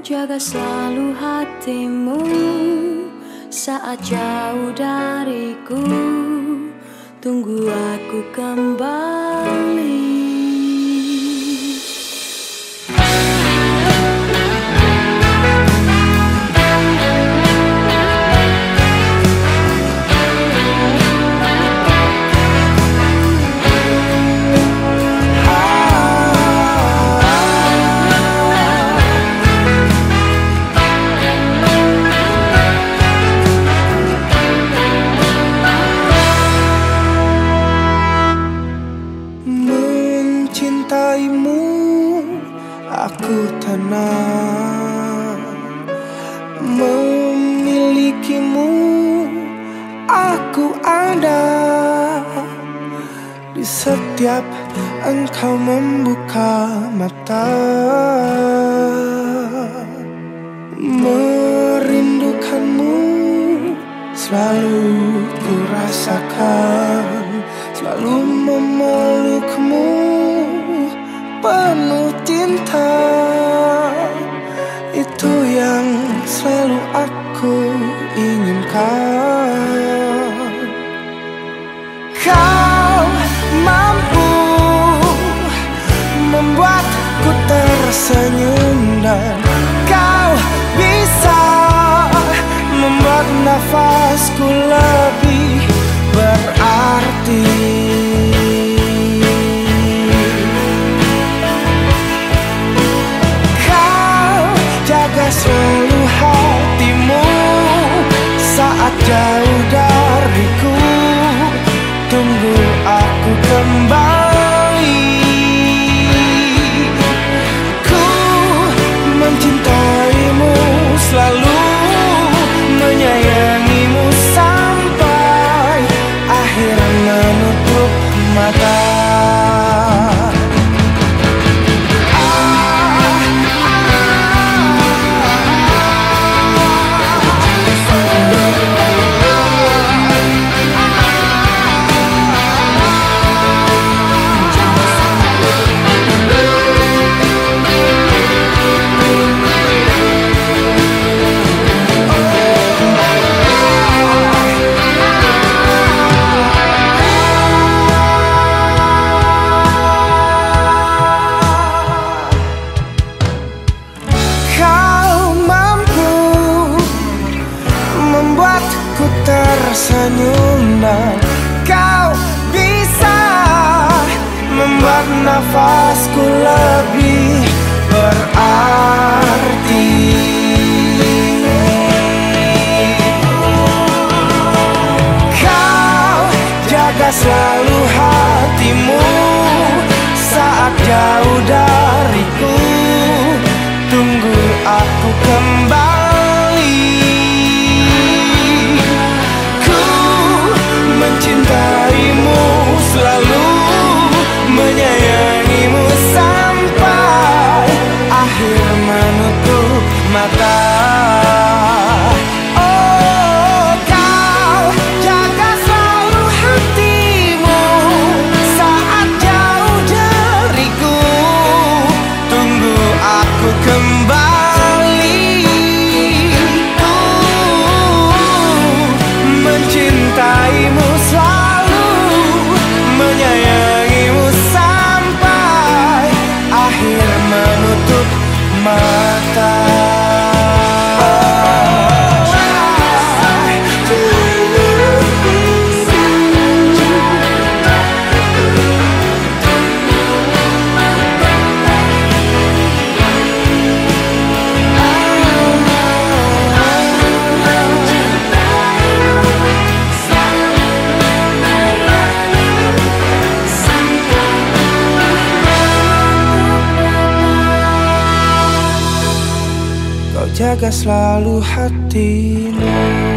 Jaga selalu hatimu saat jauh dariku. Tunggu aku kembali. Mencintaimu, aku tenang. Memilikimu, aku ada di setiap engkau membuka mata. Merindukanmu selalu ku rasakan, selalu memelukmu penuh cinta. Itu yang selalu aku inginkan. Kau mampu membuatku tersenyum, dan kau bisa membuat nafasku lebih berarti. Selalu hatimu saat jauh dariku. Tunggu aku kembali. Ku mencintaimu, selalu menyayangimu sampai akhir menutup mata. Ku tersenyum, dan kau bisa membuat nafasku lebih berarti. Kau jaga selalu hatimu saat jauh dariku. Tunggu aku kembali. Mencintaimu, selalu menyayangimu sampai akhir menutup mata. Oh, kau jaga selalu hatimu saat jauh dariku. Tunggu aku kembali. Mencintaimu, selalu menyayangimu sampai akhir menutup mata. Jaga selalu hatimu.